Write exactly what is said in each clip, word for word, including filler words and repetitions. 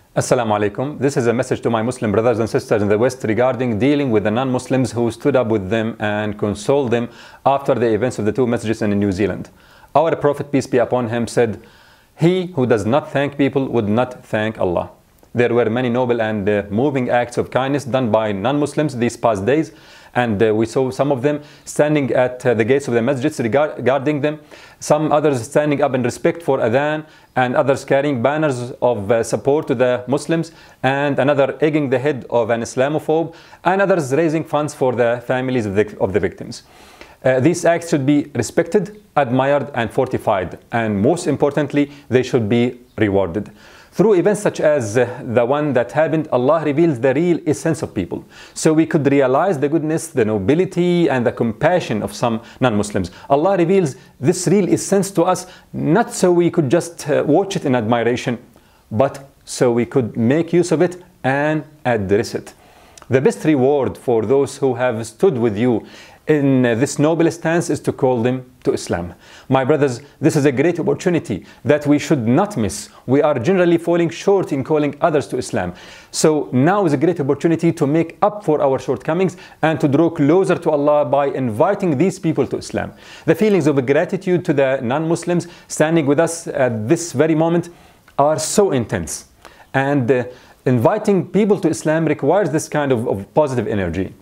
Assalamu alaikum. This is a message to my Muslim brothers and sisters in the West regarding dealing with the non-Muslims who stood up with them and consoled them after the events of the two masjids in New Zealand. Our Prophet, peace be upon him, said, "He who does not thank people would not thank Allah." There were many noble and uh, moving acts of kindness done by non-Muslims these past days, and uh, we saw some of them standing at uh, the gates of the masjids regard guarding them, some others standing up in respect for adhan, and others carrying banners of uh, support to the Muslims, and another egging the head of an Islamophobe, and others raising funds for the families of the, of the victims. Uh, these acts should be respected, admired, and fortified, and most importantly, they should be rewarded. Through events such as uh, the one that happened, Allah reveals the real essence of people. So we could realize the goodness, the nobility, and the compassion of some non-Muslims. Allah reveals this real essence to us, not so we could just uh, watch it in admiration, but so we could make use of it and address it. The best reward for those who have stood with you in uh, this noble stance is to call them to Islam. My brothers, this is a great opportunity that we should not miss. We are generally falling short in calling others to Islam. So now is a great opportunity to make up for our shortcomings and to draw closer to Allah by inviting these people to Islam. The feelings of gratitude to the non-Muslims standing with us at this very moment are so intense. And uh, inviting people to Islam requires this kind of, of positive energy.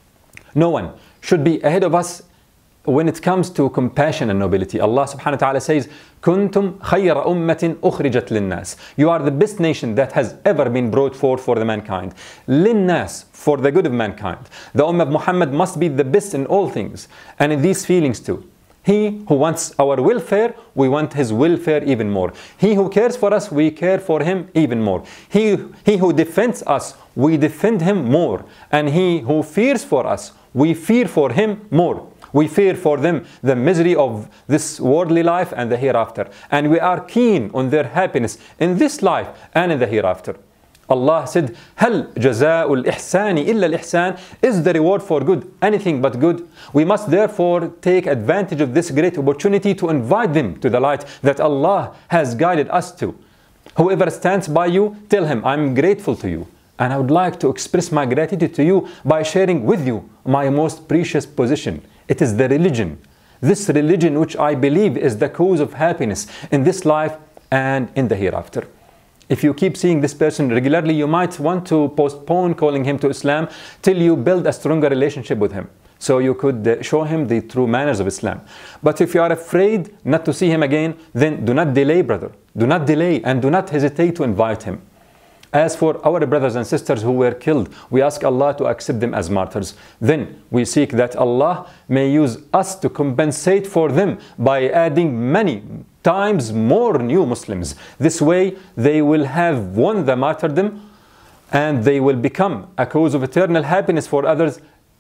No one should be ahead of us when it comes to compassion and nobility. Allah subhanahu wa ta'ala says, "Kuntum khayra ummatin ukhrijat linnas." You are the best nation that has ever been brought forth for the mankind. Linnas, for the good of mankind. The Ummah of Muhammad must be the best in all things, and in these feelings too. He who wants our welfare, we want his welfare even more. He who cares for us, we care for him even more. He, he who defends us, we defend him more. And he who fears for us, we fear for him more. We fear for them the misery of this worldly life and the hereafter. And we are keen on their happiness in this life and in the hereafter. Allah said, "Hal jaza'ul ihsani illa al-ihsan." Is the reward for good anything but good? We must therefore take advantage of this great opportunity to invite them to the light that Allah has guided us to. Whoever stands by you, tell him, "I'm grateful to you. And I would like to express my gratitude to you by sharing with you my most precious possession. It is the religion. This religion which I believe is the cause of happiness in this life and in the hereafter." If you keep seeing this person regularly, you might want to postpone calling him to Islam till you build a stronger relationship with him, so you could show him the true manners of Islam. But if you are afraid not to see him again, then do not delay, brother. Do not delay and do not hesitate to invite him. As for our brothers and sisters who were killed, we ask Allah to accept them as martyrs. Then we seek that Allah may use us to compensate for them by adding many times more new Muslims. This way they will have won the martyrdom and they will become a cause of eternal happiness for others,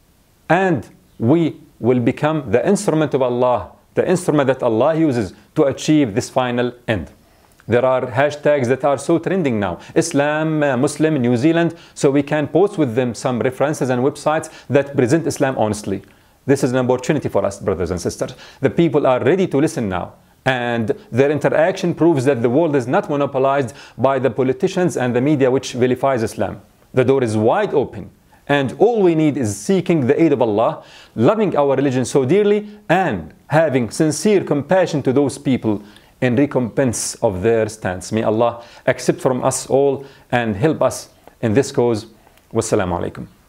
and we will become the instrument of Allah, the instrument that Allah uses to achieve this final end. There are hashtags that are so trending now, Islam, uh, Muslim, New Zealand, so we can post with them some references and websites that present Islam honestly. This is an opportunity for us, brothers and sisters. The people are ready to listen now, and their interaction proves that the world is not monopolized by the politicians and the media which vilifies Islam. The door is wide open, and all we need is seeking the aid of Allah, loving our religion so dearly, and having sincere compassion to those people in recompense of their stance. May Allah accept from us all and help us in this cause. Wassalamu alaikum.